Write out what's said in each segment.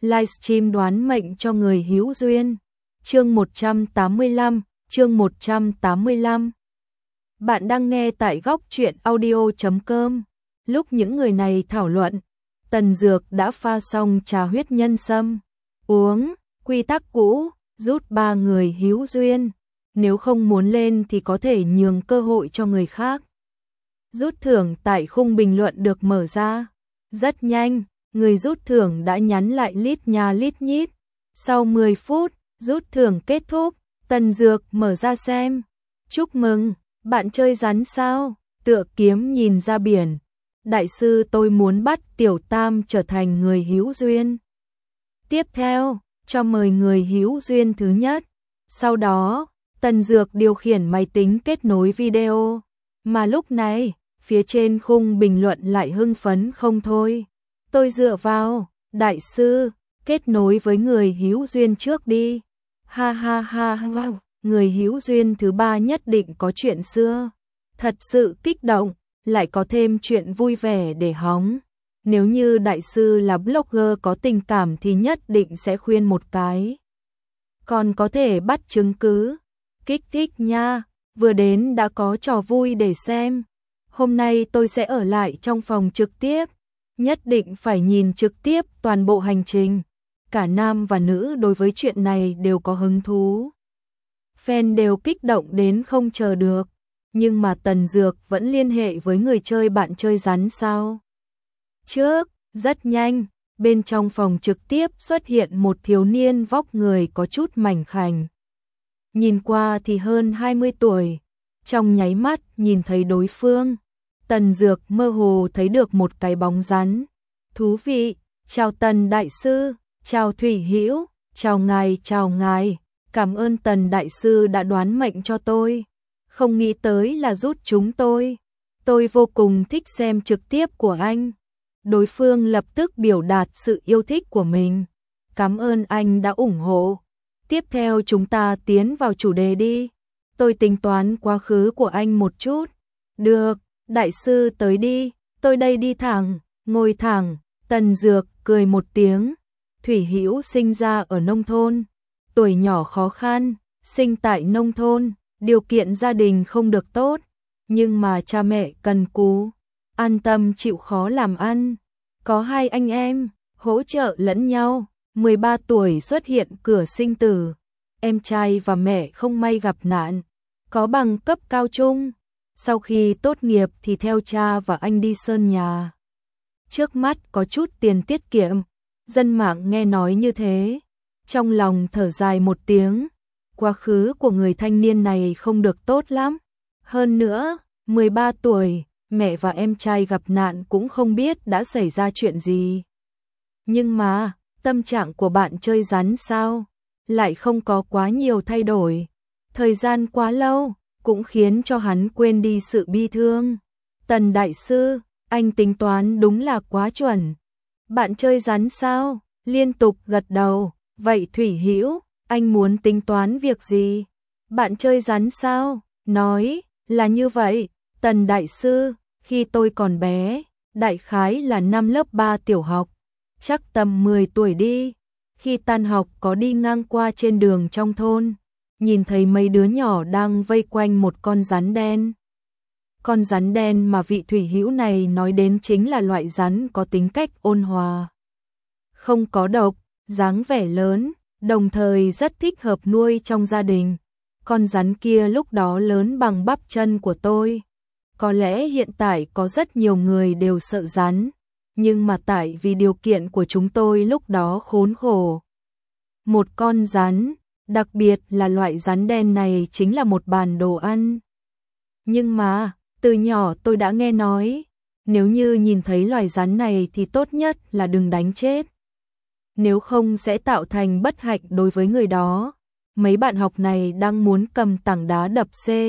livestream đoán mệnh cho người hữu duyên. Chương 185. Bạn đang nghe tại góc truyện audio.com. Lúc những người này thảo luận, Tần Dược đã pha xong trà huyết nhân sâm. Uống, quy tắc cũ, rút 3 người hữu duyên. Nếu không muốn lên thì có thể nhường cơ hội cho người khác. Rút thưởng tại khung bình luận được mở ra. Rất nhanh, người rút thưởng đã nhắn lại lít nha lít nhít. Sau 10 phút, rút thưởng kết thúc, Tần Dược mở ra xem. Chúc mừng, bạn chơi rắn sao? Tựa kiếm nhìn ra biển. Đại sư, tôi muốn bắt Tiểu Tam trở thành người hữu duyên. Tiếp theo, cho mời người hữu duyên thứ nhất. Sau đó, Tần Dược điều khiển máy tính kết nối video. Mà lúc này, phía trên khung bình luận lại hưng phấn không thôi. Tôi dựa vào, đại sư, kết nối với người hữu duyên trước đi. Ha ha ha ha, người hữu duyên thứ 3 nhất định có chuyện xưa. Thật sự kích động, lại có thêm chuyện vui vẻ để hóng. Nếu như đại sư là blogger có tình cảm thì nhất định sẽ khuyên một cái. Còn có thể bắt chứng cứ. Kích thích nha, vừa đến đã có trò vui để xem. Hôm nay tôi sẽ ở lại trong phòng trực tiếp. Nhất định phải nhìn trực tiếp toàn bộ hành trình. Cả nam và nữ đối với chuyện này đều có hứng thú. Fan đều kích động đến không chờ được. Nhưng mà Tần Dược vẫn liên hệ với người chơi bạn chơi rắn sao. Trước, rất nhanh, bên trong phòng trực tiếp xuất hiện một thiếu niên vóc người có chút mảnh khảnh. Nhìn qua thì hơn 20 tuổi. Trong nháy mắt nhìn thấy đối phương, Tần Dược mơ hồ thấy được một cái bóng rắn. Thú vị, chào Tần đại sư, chào Thủy Hữu, chào ngài, cảm ơn Tần đại sư đã đoán mệnh cho tôi. Không nghĩ tới là rút chúng tôi vô cùng thích xem trực tiếp của anh. Đối phương lập tức biểu đạt sự yêu thích của mình. Cảm ơn anh đã ủng hộ. Tiếp theo chúng ta tiến vào chủ đề đi. Tôi tính toán quá khứ của anh một chút. Được, đại sư tới đi, tôi đây đi thẳng, ngồi thẳng. Tần Dược cười một tiếng. Thủy Hữu sinh ra ở nông thôn, tuổi nhỏ khó khăn, sinh tại nông thôn, điều kiện gia đình không được tốt, nhưng mà cha mẹ cần cù, an tâm chịu khó làm ăn. Có 2 anh em, hỗ trợ lẫn nhau. 13 tuổi xuất hiện cửa sinh tử. Em trai và mẹ không may gặp nạn, có bằng cấp cao trung. Sau khi tốt nghiệp thì theo cha và anh đi sơn nhà. Trước mắt có chút tiền tiết kiệm. Dân mạng nghe nói như thế, trong lòng thở dài một tiếng. Quá khứ của người thanh niên này không được tốt lắm. Hơn nữa, 13 tuổi, mẹ và em trai gặp nạn cũng không biết đã xảy ra chuyện gì. Nhưng mà, tâm trạng của bạn chơi rắn sao? Lại không có quá nhiều thay đổi. Thời gian quá lâu, cũng khiến cho hắn quên đi sự bi thương. Tần đại sư, anh tính toán đúng là quá chuẩn. Bạn chơi rắn sao? Liên tục gật đầu. Vậy Thủy Hữu, anh muốn tính toán việc gì? Bạn chơi rắn sao? Nói, là như vậy. Tần đại sư, khi tôi còn bé, đại khái là năm lớp 3 tiểu học, chắc tầm 10 tuổi đi. Khi tan học có đi ngang qua trên đường trong thôn, nhìn thấy mấy đứa nhỏ đang vây quanh một con rắn đen. Con rắn đen mà vị Thủy Hữu này nói đến chính là loại rắn có tính cách ôn hòa, không có độc, dáng vẻ lớn, đồng thời rất thích hợp nuôi trong gia đình. Con rắn kia lúc đó lớn bằng bắp chân của tôi. Có lẽ hiện tại có rất nhiều người đều sợ rắn, nhưng mà tại vì điều kiện của chúng tôi lúc đó khốn khổ. Một con rắn, đặc biệt là loại rắn đen này chính là một bàn đồ ăn. Nhưng mà, từ nhỏ tôi đã nghe nói, nếu như nhìn thấy loài rắn này thì tốt nhất là đừng đánh chết. Nếu không sẽ tạo thành bất hạnh đối với người đó. Mấy bạn học này đang muốn cầm tảng đá đập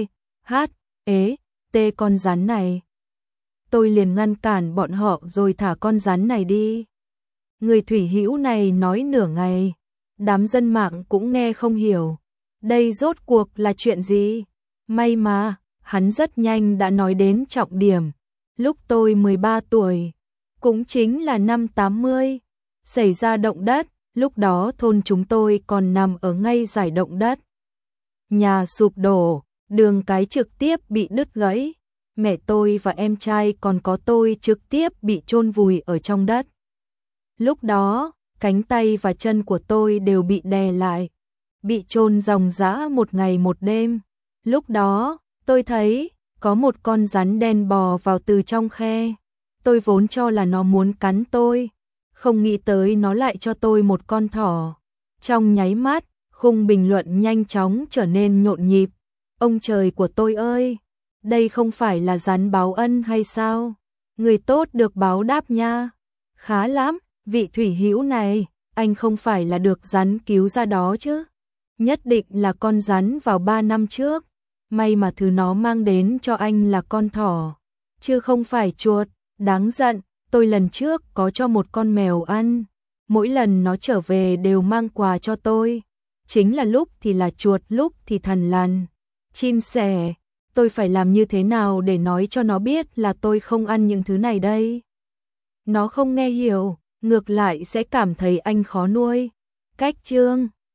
T con rắn này. Tôi liền ngăn cản bọn họ rồi thả con rắn này đi. Người Thủy Hữu này nói nửa ngày, đám dân mạng cũng nghe không hiểu. Đây rốt cuộc là chuyện gì? May mà, hắn rất nhanh đã nói đến trọng điểm. Lúc tôi 13 tuổi, cũng chính là năm 80, xảy ra động đất, Lúc đó thôn chúng tôi còn nằm ở ngay giải động đất. Nhà sụp đổ, đường cái trực tiếp bị đứt gãy. Mẹ tôi và em trai còn có tôi trực tiếp bị chôn vùi ở trong đất. Lúc đó, cánh tay và chân của tôi đều bị đè lại, bị chôn ròng rã một ngày một đêm. Lúc đó, tôi thấy có một con rắn đen bò vào từ trong khe. Tôi vốn cho là nó muốn cắn tôi, không nghĩ tới nó lại cho tôi một con thỏ. Trong nháy mắt, khung bình luận nhanh chóng trở nên nhộn nhịp. Ông trời của tôi ơi, đây không phải là rắn báo ân hay sao? Người tốt được báo đáp nha. Khá lắm, vị thủy hữu này, anh không phải là được rắn cứu ra đó chứ? Nhất định là con rắn vào 3 năm trước. May mà thứ nó mang đến cho anh là con thỏ, chứ không phải chuột. Đáng giận, tôi lần trước có cho một con mèo ăn. Mỗi lần nó trở về đều mang quà cho tôi. Chính là lúc thì là chuột, lúc thì thằn lằn, chim sẻ. Tôi phải làm như thế nào để nói cho nó biết là tôi không ăn những thứ này đây? Nó không nghe hiểu, ngược lại sẽ cảm thấy anh khó nuôi. Cách chương